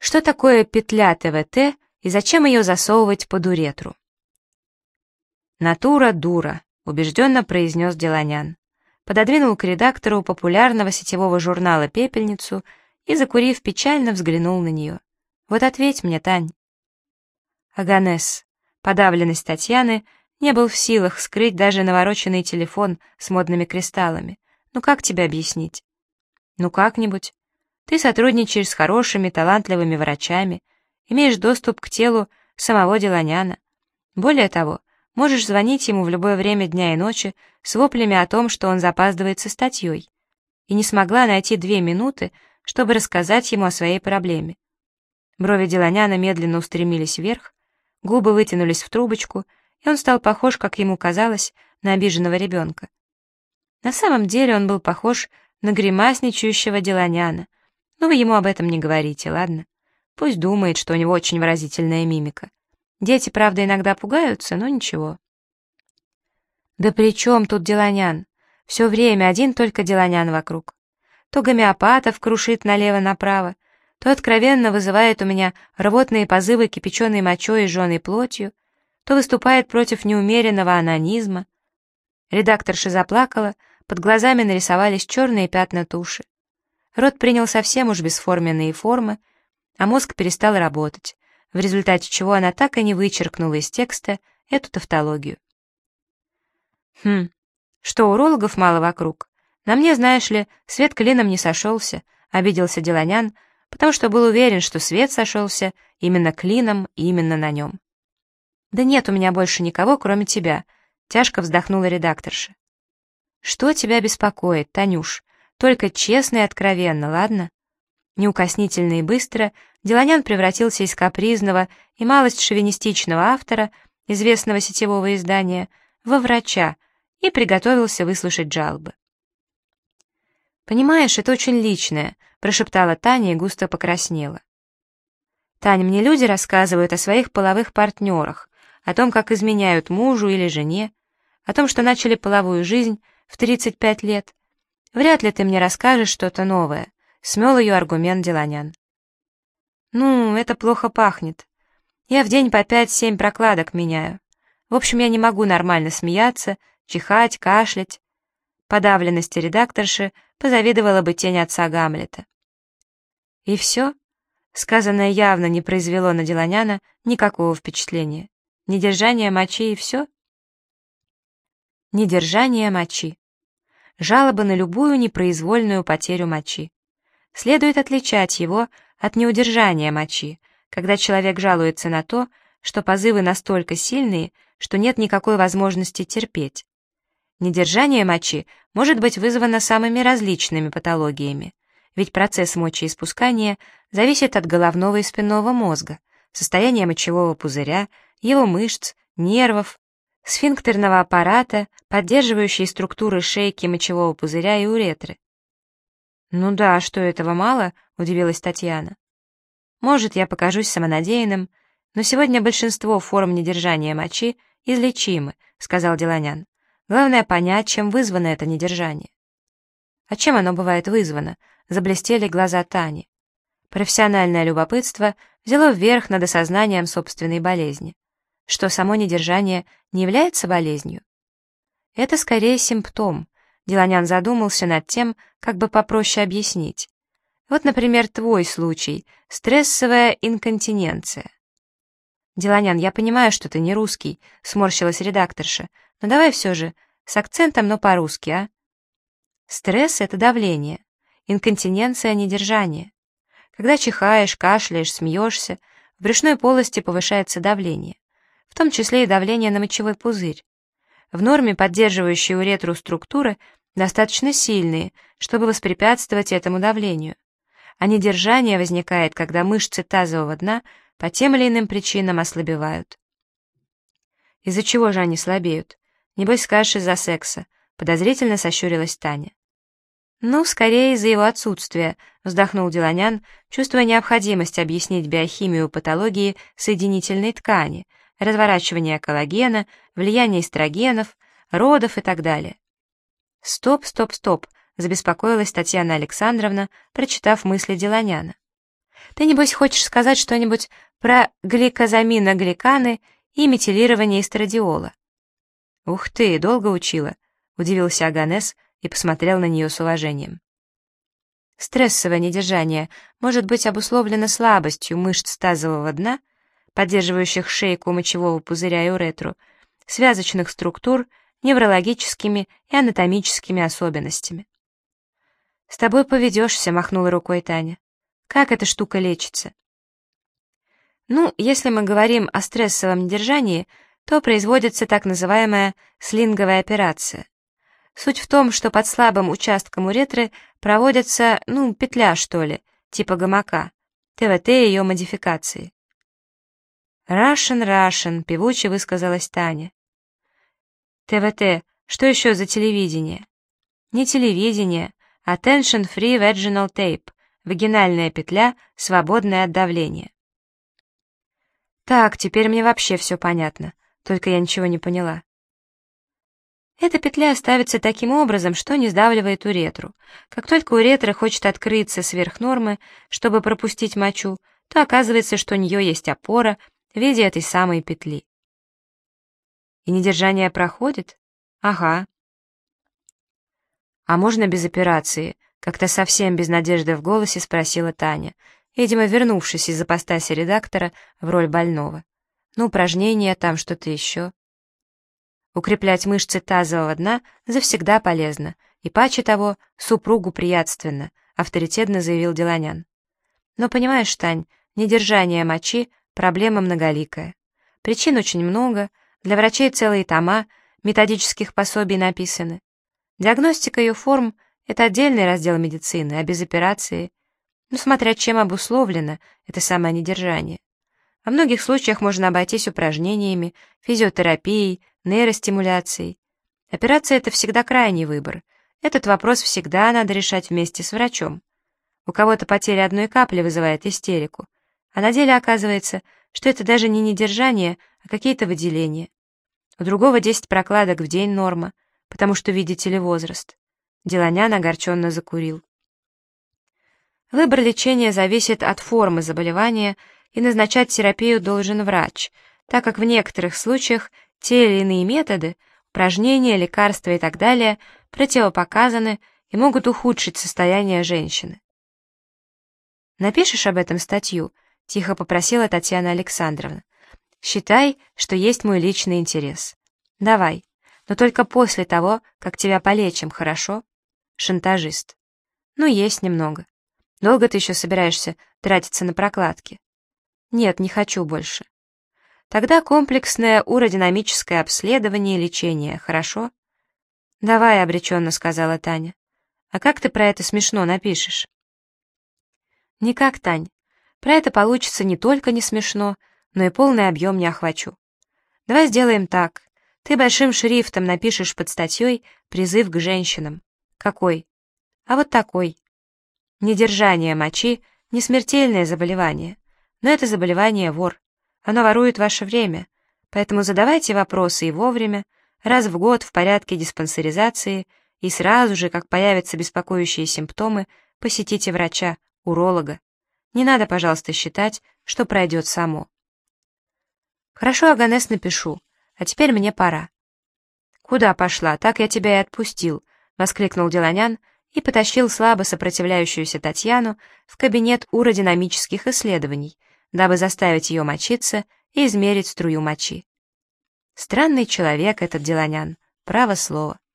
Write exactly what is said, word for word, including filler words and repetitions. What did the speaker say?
Что такое петля Т В Т и зачем ее засовывать под уретру? «Натура дура», — убежденно произнес Деланян. Пододвинул к редактору популярного сетевого журнала «Пепельницу» и, закурив, печально взглянул на нее. «Вот ответь мне, Тань». Аганес, подавленность Татьяны, не был в силах скрыть даже навороченный телефон с модными кристаллами. Ну как тебе объяснить? Ну как-нибудь. Ты сотрудничаешь с хорошими, талантливыми врачами, имеешь доступ к телу самого Деланяна. Более того, можешь звонить ему в любое время дня и ночи с воплями о том, что он запаздывает со статьей, и не смогла найти две минуты, чтобы рассказать ему о своей проблеме. Брови Деланяна медленно устремились вверх, губы вытянулись в трубочку, и он стал похож, как ему казалось, на обиженного ребенка. На самом деле он был похож на гримасничающего Деланяна, но вы ему об этом не говорите, ладно? Пусть думает, что у него очень выразительная мимика. Дети, правда, иногда пугаются, но ничего. Да при чем тут Деланян? Все время один только Деланян вокруг. То гомеопатов крушит налево-направо, то откровенно вызывает у меня рвотные позывы кипяченой мочой и жженой плотью, то выступает против неумеренного анонизма. Редакторша заплакала, под глазами нарисовались черные пятна туши. Рот принял совсем уж бесформенные формы, а мозг перестал работать, в результате чего она так и не вычеркнула из текста эту тавтологию. Хм, что, урологов мало вокруг? На мне, знаешь ли, свет клином не сошелся, обиделся Деланян, потому что был уверен, что свет сошелся именно клином и именно на нем. Да нет у меня больше никого, кроме тебя, тяжко вздохнула редакторша. Что тебя беспокоит, Танюш? Только честно и откровенно, ладно? Неукоснительно и быстро Деланян превратился из капризного и малость шовинистичного автора, известного сетевого издания, во врача и приготовился выслушать жалобы. «Понимаешь, это очень личное», — прошептала Таня и густо покраснела. «Тань, мне люди рассказывают о своих половых партнерах, о том, как изменяют мужу или жене, о том, что начали половую жизнь в тридцать пять лет. Вряд ли ты мне расскажешь что-то новое», — смел ее аргумент Деланян. «Ну, это плохо пахнет. Я в день по пять-семь прокладок меняю. В общем, я не могу нормально смеяться, чихать, кашлять». Подавленности редакторши позавидовала бы тень отца Гамлета. И все? Сказанное явно не произвело на Деланяна никакого впечатления. Недержание мочи и все? Недержание мочи. Жалоба на любую непроизвольную потерю мочи. Следует отличать его от неудержания мочи, когда человек жалуется на то, что позывы настолько сильные, что нет никакой возможности терпеть. Недержание мочи может быть вызвано самыми различными патологиями, ведь процесс мочеиспускания зависит от головного и спинного мозга, состояния мочевого пузыря, его мышц, нервов, сфинктерного аппарата, поддерживающей структуры шейки мочевого пузыря и уретры. «Ну да, что этого мало?» — удивилась Татьяна. «Может, я покажусь самонадеянным, но сегодня большинство форм недержания мочи излечимы», — сказал Деланян. «Главное понять, чем вызвано это недержание». «А чем оно бывает вызвано?» — заблестели глаза Тани. Профессиональное любопытство взяло вверх над осознанием собственной болезни. Что само недержание не является болезнью? Это скорее симптом. Деланян задумался над тем, как бы попроще объяснить. Вот, например, твой случай — стрессовая инконтиненция. «Деланян, я понимаю, что ты не русский», — сморщилась редакторша, «но давай все же с акцентом, но по-русски, а?» Стресс — это давление, инконтиненция — недержание. Когда чихаешь, кашляешь, смеешься, в брюшной полости повышается давление, в том числе и давление на мочевой пузырь. В норме поддерживающие уретру структуры достаточно сильные, чтобы воспрепятствовать этому давлению. А недержание возникает, когда мышцы тазового дна по тем или иным причинам ослабевают. «Из-за чего же они слабеют? Небось, скажешь, из-за секса», — подозрительно сощурилась Таня. «Ну, скорее из-за его отсутствия», — вздохнул Деланян, чувствуя необходимость объяснить биохимию патологии соединительной ткани, разворачивание коллагена, влияние эстрогенов, родов и так далее. «Стоп, стоп, стоп», — забеспокоилась Татьяна Александровна, прочитав мысли Деланяна. Ты, небось, хочешь сказать что-нибудь про гликозаминогликаны и метилирование эстрадиола?» «Ух ты, долго учила», — удивился Оганес и посмотрел на нее с уважением. Стрессовое недержание может быть обусловлено слабостью мышц тазового дна, поддерживающих шейку мочевого пузыря и уретру, связочных структур, неврологическими и анатомическими особенностями. «С тобой поведешься», — махнула рукой Таня. «Как эта штука лечится?» «Ну, если мы говорим о стрессовом недержании, то производится так называемая слинговая операция. Суть в том, что под слабым участком уретры проводится, ну, петля, что ли, типа гамака, ТВТ и ее модификации». «Russian, Russian», — певуче высказалась Таня. «ТВТ, что еще за телевидение?» «Не телевидение, а Tension Free Vaginal Tape, вагинальная петля, свободная от давления». «Так, теперь мне вообще все понятно, только я ничего не поняла». Эта петля ставится таким образом, что не сдавливает уретру. Как только уретра хочет открыться сверх нормы, чтобы пропустить мочу, то оказывается, что у нее есть опора в виде этой самой петли. И недержание проходит? Ага. А можно без операции? Как-то совсем без надежды в голосе спросила Таня, видимо, вернувшись из ипостаси редактора в роль больного. Ну, упражнения, там что-то еще. Укреплять мышцы тазового дна завсегда полезно, и паче того, супругу приятственно, авторитетно заявил Деланян. Но понимаешь, Тань, недержание мочи — проблема многоликая. Причин очень много, для врачей целые тома, методических пособий написаны. Диагностика ее форм — это отдельный раздел медицины, а без операции, ну, смотря чем обусловлено это самое недержание. Во многих случаях можно обойтись упражнениями, физиотерапией, нейростимуляцией. Операция — это всегда крайний выбор. Этот вопрос всегда надо решать вместе с врачом. У кого-то потеря одной капли вызывает истерику, а на деле оказывается, что это даже не недержание, а какие-то выделения. У другого десять прокладок в день норма, потому что, видите ли, возраст. Деланян огорченно закурил. Выбор лечения зависит от формы заболевания, и назначать терапию должен врач, так как в некоторых случаях те или иные методы, упражнения, лекарства и так далее противопоказаны и могут ухудшить состояние женщины. «Напишешь об этом статью?» — тихо попросила Татьяна Александровна. «Считай, что есть мой личный интерес. Давай, но только после того, как тебя полечим, хорошо?» Шантажист. «Ну, есть немного. Долго ты еще собираешься тратиться на прокладки?» «Нет, не хочу больше». «Тогда комплексное уродинамическое обследование и лечение, хорошо?» «Давай», — обреченно сказала Таня. «А как ты про это смешно напишешь?» «Никак, Тань. Про это получится не только не смешно, но и полный объем не охвачу. Давай сделаем так. Ты большим шрифтом напишешь под статьей призыв к женщинам. Какой? А вот такой. Недержание мочи — не смертельное заболевание, но это заболевание вор. Оно ворует ваше время, поэтому задавайте вопросы и вовремя, раз в год в порядке диспансеризации, и сразу же, как появятся беспокоящие симптомы, посетите врача, уролога. Не надо, пожалуйста, считать, что пройдет само. Хорошо, Оганес, напишу, а теперь мне пора. Куда пошла? Так я тебя и отпустил, воскликнул Деланян и потащил слабо сопротивляющуюся Татьяну в кабинет уродинамических исследований, дабы заставить ее мочиться и измерить струю мочи. Странный человек этот Деланян, право слово.